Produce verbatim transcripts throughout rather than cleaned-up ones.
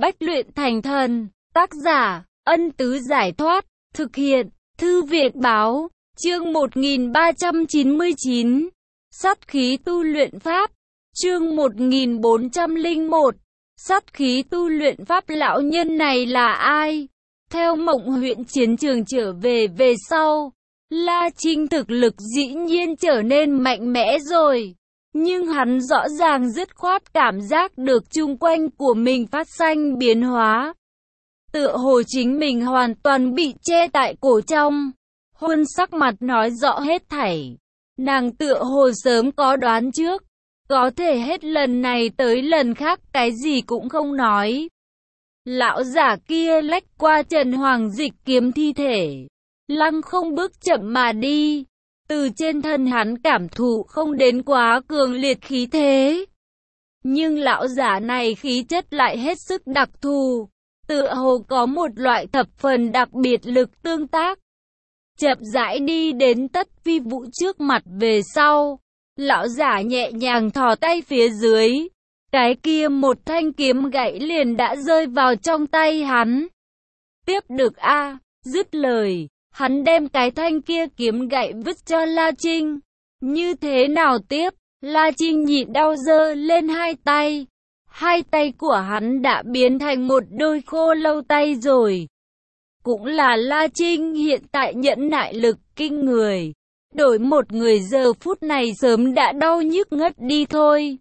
Bách luyện thành thần. Tác giả, Ân Tứ Giải Thoát. Thực hiện, Thư viện Báo. Chương một nghìn ba trăm chín mươi chín. Sát khí tu luyện pháp. Chương một nghìn bốn trăm lẻ một. Sát khí tu luyện pháp. Lão nhân này là ai? Theo Mộng huyện chiến trường trở về về sau, La Trinh thực lực dĩ nhiên trở nên mạnh mẽ rồi. Nhưng hắn rõ ràng dứt khoát cảm giác được chung quanh của mình phát sinh biến hóa. Tựa hồ chính mình hoàn toàn bị che tại cổ trong. Huân sắc mặt nói rõ hết thảy. Nàng tựa hồ sớm có đoán trước. Có thể hết lần này tới lần khác cái gì cũng không nói. Lão giả kia lách qua Trần Hoàng Dịch kiếm thi thể. Lăng không bước chậm mà đi. Từ trên thân hắn cảm thụ không đến quá cường liệt khí thế. Nhưng lão giả này khí chất lại hết sức đặc thù. Tựa hồ có một loại thập phần đặc biệt lực tương tác. Chậm rãi đi đến Tất Phi Vũ trước mặt về sau. Lão giả nhẹ nhàng thò tay phía dưới. Cái kia một thanh kiếm gãy liền đã rơi vào trong tay hắn. Tiếp được a, dứt lời. Hắn đem cái thanh kia kiếm gậy vứt cho La Trinh. Như thế nào tiếp? La Trinh nhịn đau giơ lên hai tay. Hai tay của hắn đã biến thành một đôi khô lâu tay rồi. Cũng là La Trinh hiện tại nhẫn nại lực kinh người. Đổi một người giờ phút này sớm đã đau nhức ngất đi thôi.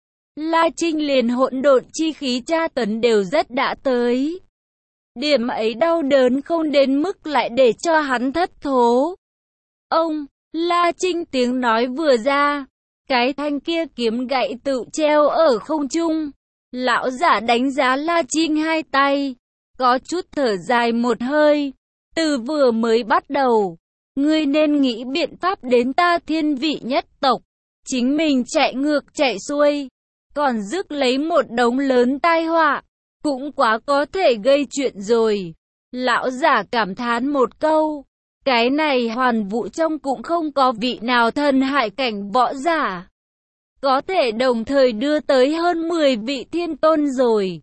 La Trinh liền hỗn độn chi khí tra tấn đều rất đã tới. Điểm ấy đau đớn không đến mức lại để cho hắn thất thố. Ông, La Trinh tiếng nói vừa ra, cái thanh kia kiếm gậy tự treo ở không trung. Lão giả đánh giá La Trinh hai tay, có chút thở dài một hơi. Từ vừa mới bắt đầu, ngươi nên nghĩ biện pháp đến ta Thiên Vị nhất tộc. Chính mình chạy ngược chạy xuôi, còn rước lấy một đống lớn tai họa. Cũng quá có thể gây chuyện rồi. Lão giả cảm thán một câu. Cái này hoàn vũ trong cũng không có vị nào thần hại cảnh võ giả. Có thể đồng thời đưa tới hơn mười vị thiên tôn rồi.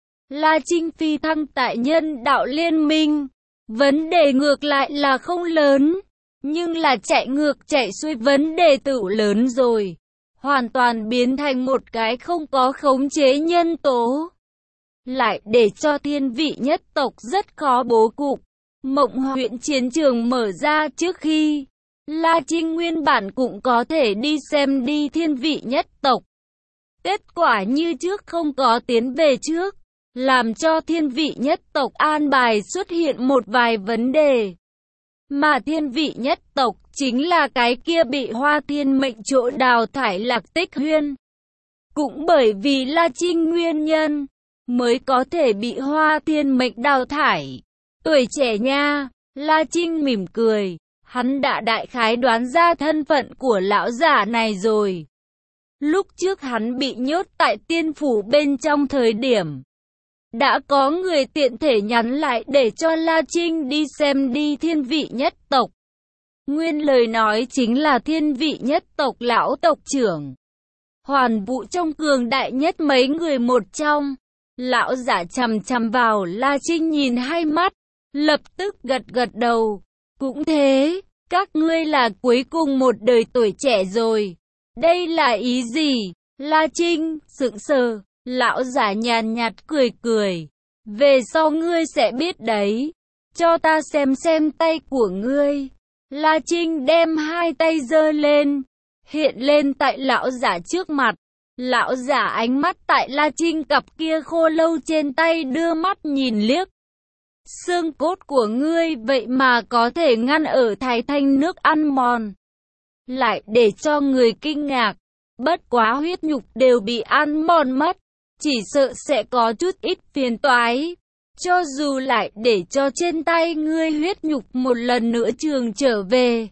La Trinh phi thăng tại nhân đạo liên minh. Vấn đề ngược lại là không lớn. Nhưng là chạy ngược chạy xuôi vấn đề tự lớn rồi. Hoàn toàn biến thành một cái không có khống chế nhân tố. Lại để cho Thiên Vị nhất tộc rất khó bố cục. Mộng huyện chiến trường mở ra trước khi La Trinh nguyên bản cũng có thể đi xem đi Thiên Vị nhất tộc. Kết quả như trước không có tiến về trước, làm cho Thiên Vị nhất tộc an bài xuất hiện một vài vấn đề. Mà Thiên Vị nhất tộc chính là cái kia bị Hoa Thiên mệnh chỗ đào thải Lạc Tích Huyên. Cũng bởi vì La Trinh nguyên nhân mới có thể bị Hoa Thiên mệnh đào thải. Tuổi trẻ nha, La Trinh mỉm cười, hắn đã đại khái đoán ra thân phận của lão giả này rồi. Lúc trước hắn bị nhốt tại tiên phủ bên trong thời điểm, đã có người tiện thể nhắn lại để cho La Trinh đi xem đi Thiên Vị nhất tộc. Nguyên lời nói chính là Thiên Vị nhất tộc lão tộc trưởng. Hoàn vũ trong cường đại nhất mấy người một trong. Lão giả chằm chằm vào La Trinh nhìn hai mắt, lập tức gật gật đầu. Cũng thế, các ngươi là cuối cùng một đời tuổi trẻ rồi. Đây là ý gì? La Trinh sững sờ, lão giả nhàn nhạt cười cười. Về sau ngươi sẽ biết đấy. Cho ta xem xem tay của ngươi. La Trinh đem hai tay giơ lên, hiện lên tại lão giả trước mặt. Lão giả ánh mắt tại La Trinh cặp kia khô lâu trên tay đưa mắt nhìn liếc. Xương cốt của ngươi vậy mà có thể ngăn ở Thái Thanh nước ăn mòn. Lại để cho người kinh ngạc. Bất quá huyết nhục đều bị ăn mòn mất. Chỉ sợ sẽ có chút ít phiền toái. Cho dù lại để cho trên tay ngươi huyết nhục một lần nữa trường trở về,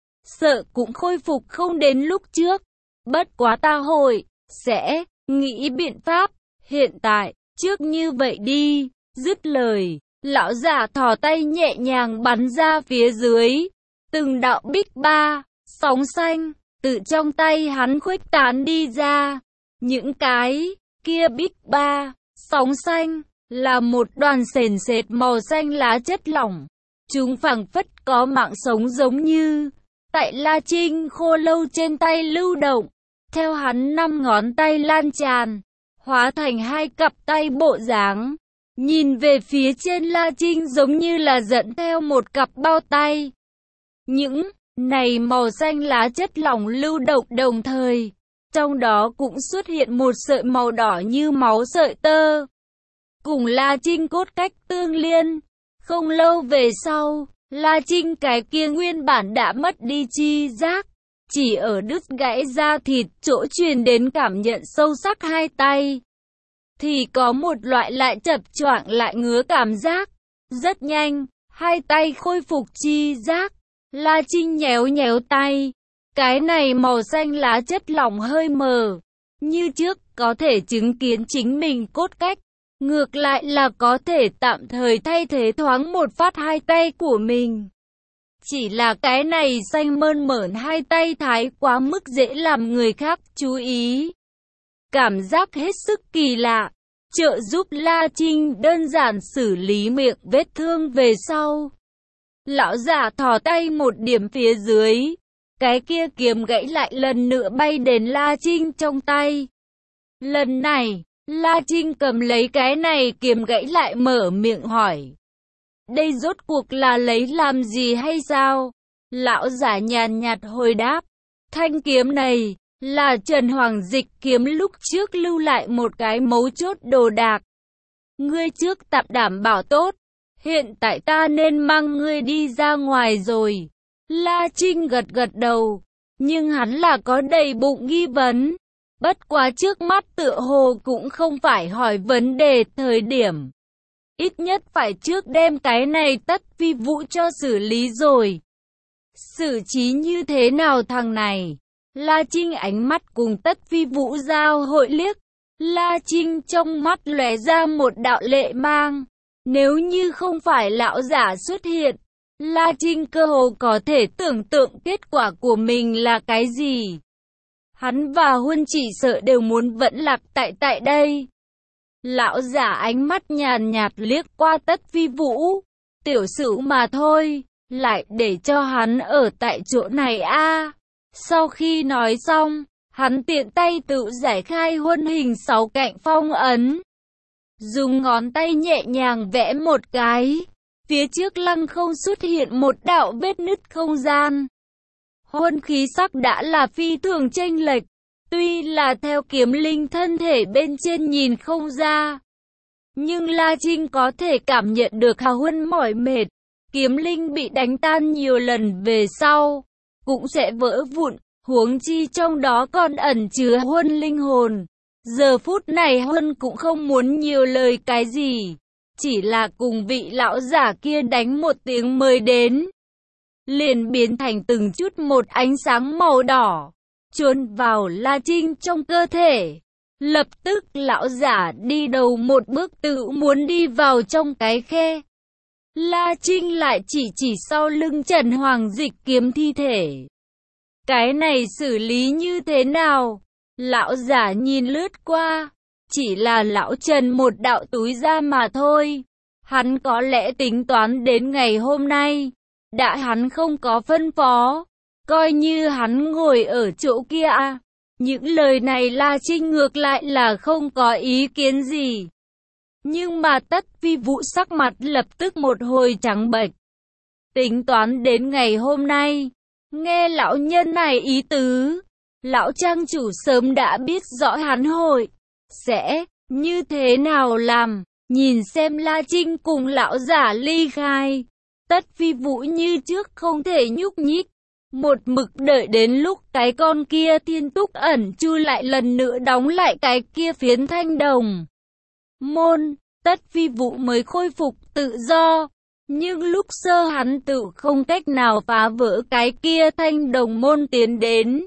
sợ cũng khôi phục không đến lúc trước. Bất quá ta hội sẽ nghĩ biện pháp. Hiện tại, trước như vậy đi. Dứt lời, lão giả thò tay nhẹ nhàng bắn ra phía dưới. Từng đạo bích ba, sóng xanh, từ trong tay hắn khuếch tán đi ra. Những cái kia bích ba, sóng xanh, là một đoàn sền sệt màu xanh lá chất lỏng. Chúng phảng phất có mạng sống giống như tại La Trinh khô lâu trên tay lưu động. Theo hắn năm ngón tay lan tràn, hóa thành hai cặp tay bộ dáng. Nhìn về phía trên La Trinh giống như là dẫn theo một cặp bao tay. Những này màu xanh lá chất lỏng lưu động đồng thời. Trong đó cũng xuất hiện một sợi màu đỏ như máu sợi tơ. Cùng La Trinh cốt cách tương liên. Không lâu về sau, La Trinh cái kia nguyên bản đã mất đi chi giác. Chỉ ở đứt gãy da thịt chỗ truyền đến cảm nhận sâu sắc hai tay. Thì có một loại lại chập choạng lại ngứa cảm giác. Rất nhanh, hai tay khôi phục chi giác. La Trinh nhéo nhéo tay. Cái này màu xanh lá chất lỏng hơi mờ. Như trước có thể chứng kiến chính mình cốt cách. Ngược lại là có thể tạm thời thay thế thoáng một phát hai tay của mình. Chỉ là cái này xanh mơn mởn hai tay thái quá mức dễ làm người khác chú ý. Cảm giác hết sức kỳ lạ. Trợ giúp La Trinh đơn giản xử lý miệng vết thương về sau. Lão giả thò tay một điểm phía dưới. Cái kia kiếm gãy lại lần nữa bay đến La Trinh trong tay. Lần này, La Trinh cầm lấy cái này kiếm gãy lại mở miệng hỏi. Đây rốt cuộc là lấy làm gì hay sao? Lão giả nhàn nhạt hồi đáp. Thanh kiếm này là Trần Hoàng Dịch kiếm lúc trước lưu lại một cái mấu chốt đồ đạc. Ngươi trước tạm đảm bảo tốt. Hiện tại ta nên mang ngươi đi ra ngoài rồi. La Trinh gật gật đầu. Nhưng hắn là có đầy bụng nghi vấn. Bất quá trước mắt tựa hồ cũng không phải hỏi vấn đề thời điểm. Ít nhất phải trước đem cái này Tất Phi Vũ cho xử lý rồi. Xử trí như thế nào thằng này? La Trinh ánh mắt cùng Tất Phi Vũ giao hội liếc. La Trinh trong mắt lóe ra một đạo lệ mang. Nếu như không phải lão giả xuất hiện, La Trinh cơ hồ có thể tưởng tượng kết quả của mình là cái gì. Hắn và Huân chỉ sợ đều muốn vẫn lạc tại tại đây. Lão giả ánh mắt nhàn nhạt liếc qua Tất Phi Vũ. Tiểu sử mà thôi, lại để cho hắn ở tại chỗ này a. À. Sau khi nói xong, hắn tiện tay tự giải khai Huân hình sáu cạnh phong ấn. Dùng ngón tay nhẹ nhàng vẽ một cái. Phía trước lăng không xuất hiện một đạo vết nứt không gian. Huân khí sắc đã là phi thường chênh lệch. Tuy là theo kiếm linh thân thể bên trên nhìn không ra. Nhưng La Trinh có thể cảm nhận được Hà Huân mỏi mệt. Kiếm linh bị đánh tan nhiều lần về sau. Cũng sẽ vỡ vụn. Huống chi trong đó còn ẩn chứa Huân linh hồn. Giờ phút này Huân cũng không muốn nhiều lời cái gì. Chỉ là cùng vị lão giả kia đánh một tiếng mới đến. Liền biến thành từng chút một ánh sáng màu đỏ. Chuồn vào La Trinh trong cơ thể. Lập tức lão giả đi đầu một bước tự muốn đi vào trong cái khe. La Trinh lại chỉ chỉ sau lưng Trần Hoàng Dịch kiếm thi thể. Cái này xử lý như thế nào? Lão giả nhìn lướt qua. Chỉ là lão Trần một đạo túi ra mà thôi. Hắn có lẽ tính toán đến ngày hôm nay. Đã hắn không có phân phó. Coi như hắn ngồi ở chỗ kia à. Những lời này La Trinh ngược lại là không có ý kiến gì. Nhưng mà Tất Phi Vũ sắc mặt lập tức một hồi trắng bệch. Tính toán đến ngày hôm nay. Nghe lão nhân này ý tứ. Lão trang chủ sớm đã biết rõ hắn hội sẽ như thế nào làm. Nhìn xem La Trinh cùng lão giả ly khai. Tất Phi Vũ như trước không thể nhúc nhích. Một mực đợi đến lúc cái con kia Thiên Túc ẩn chui lại lần nữa đóng lại cái kia phiến thanh đồng môn. Tất Phi Vũ mới khôi phục tự do. Nhưng lúc sơ hắn tự không cách nào phá vỡ cái kia thanh đồng môn tiến đến.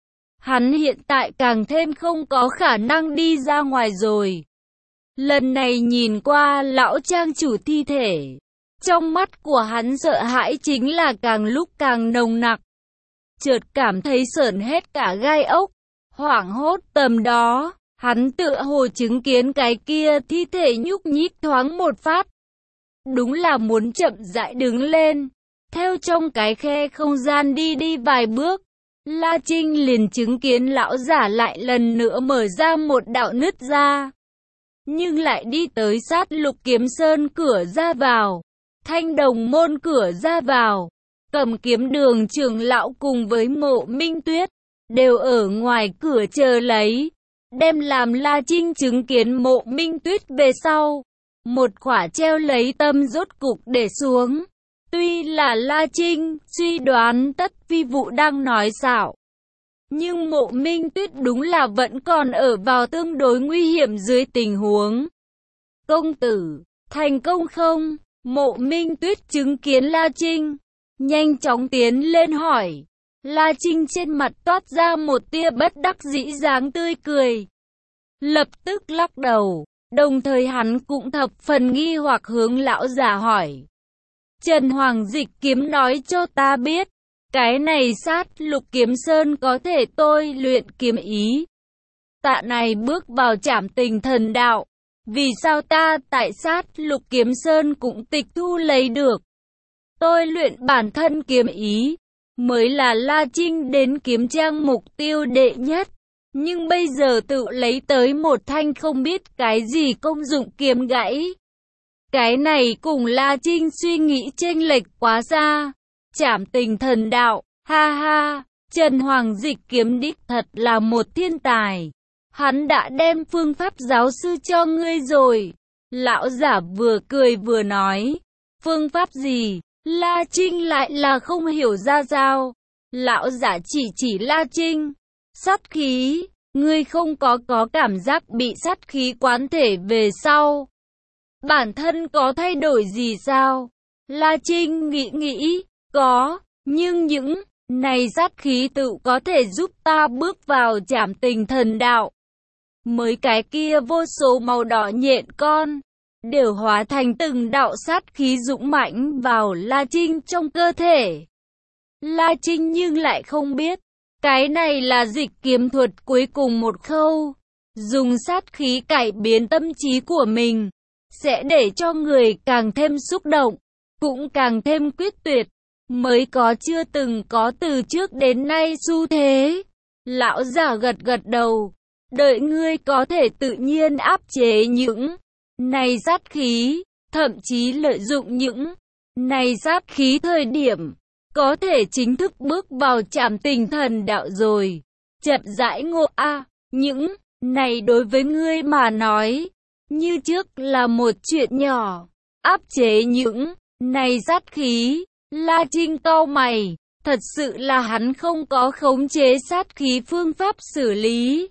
Hắn hiện tại càng thêm không có khả năng đi ra ngoài rồi. Lần này nhìn qua lão trang chủ thi thể. Trong mắt của hắn sợ hãi chính là càng lúc càng nồng nặc. Chợt cảm thấy sởn hết cả gai ốc. Hoảng hốt tầm đó, Hắn tựa hồ chứng kiến cái kia thi thể nhúc nhích thoáng một phát. Đúng là muốn chậm rãi đứng lên. Theo trong cái khe không gian đi đi vài bước, La Trinh liền chứng kiến lão giả lại lần nữa mở ra một đạo nứt ra. Nhưng lại đi tới sát Lục Kiếm Sơn cửa ra vào, Thanh Đồng môn cửa ra vào. Cầm Kiếm Đường trưởng lão cùng với Mộ Minh Tuyết đều ở ngoài cửa chờ lấy. Đem làm La Trinh chứng kiến Mộ Minh Tuyết về sau, một khỏa treo lấy tâm rốt cục để xuống. Tuy là La Trinh suy đoán Tất Phi Vũ đang nói xạo, nhưng Mộ Minh Tuyết đúng là vẫn còn ở vào tương đối nguy hiểm dưới tình huống. Công tử, thành công không? Mộ Minh Tuyết chứng kiến La Trinh, nhanh chóng tiến lên hỏi. La Trinh trên mặt toát ra một tia bất đắc dĩ dáng tươi cười. Lập tức lắc đầu, đồng thời hắn cũng thập phần nghi hoặc hướng lão giả hỏi. Trần Hoàng Dịch Kiếm nói cho ta biết, cái này sát Lục Kiếm Sơn có thể tôi luyện kiếm ý. Tạ này bước vào Trảm Tình Thần Đạo, vì sao ta tại sát Lục Kiếm Sơn cũng tịch thu lấy được? Tôi luyện bản thân kiếm ý, mới là La Trinh đến kiếm trang mục tiêu đệ nhất. Nhưng bây giờ tự lấy tới một thanh không biết cái gì công dụng kiếm gãy. Cái này cùng La Trinh suy nghĩ chênh lệch quá xa. Trảm Tình Thần Đạo, ha ha, Trần Hoàng Dịch Kiếm đích thật là một thiên tài. Hắn đã đem phương pháp giáo sư cho ngươi rồi. Lão giả vừa cười vừa nói. Phương pháp gì? La Trinh lại là không hiểu ra sao. Lão giả chỉ chỉ La Trinh. Sát khí, ngươi không có có cảm giác bị sát khí quán thể về sau. Bản thân có thay đổi gì sao? La Trinh nghĩ nghĩ, có, nhưng những này sát khí tự có thể giúp ta bước vào Trảm Tình Thần Đạo. Mới cái kia vô số màu đỏ nhện con, đều hóa thành từng đạo sát khí dũng mãnh vào La Trinh trong cơ thể. La Trinh nhưng lại không biết, cái này là dịch kiếm thuật cuối cùng một khâu. Dùng sát khí cải biến tâm trí của mình, sẽ để cho người càng thêm xúc động, cũng càng thêm quyết tuyệt, mới có chưa từng có từ trước đến nay xu thế. Lão giả gật gật đầu, đợi ngươi có thể tự nhiên áp chế những này sát khí, thậm chí lợi dụng những này sát khí thời điểm, có thể chính thức bước vào Trảm Tình Thần Đạo rồi. Chậm rãi ngộ a, à, những này đối với ngươi mà nói, như trước là một chuyện nhỏ. Áp chế những này sát khí, La Trinh cau mày, thật sự là hắn không có khống chế sát khí phương pháp xử lý.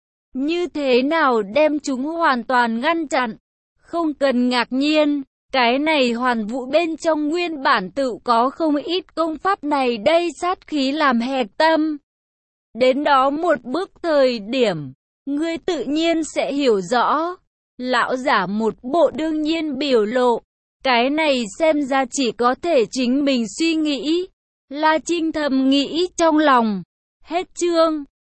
Như thế nào đem chúng hoàn toàn ngăn chặn? Không cần ngạc nhiên, cái này Hoàn Vũ bên trong nguyên bản tự có không ít công pháp này đây sát khí làm hẹp tâm. Đến đó một bước thời điểm, ngươi tự nhiên sẽ hiểu rõ. Lão giả một bộ đương nhiên biểu lộ, cái này xem ra chỉ có thể chính mình suy nghĩ. La Trinh thầm nghĩ trong lòng. Hết chương.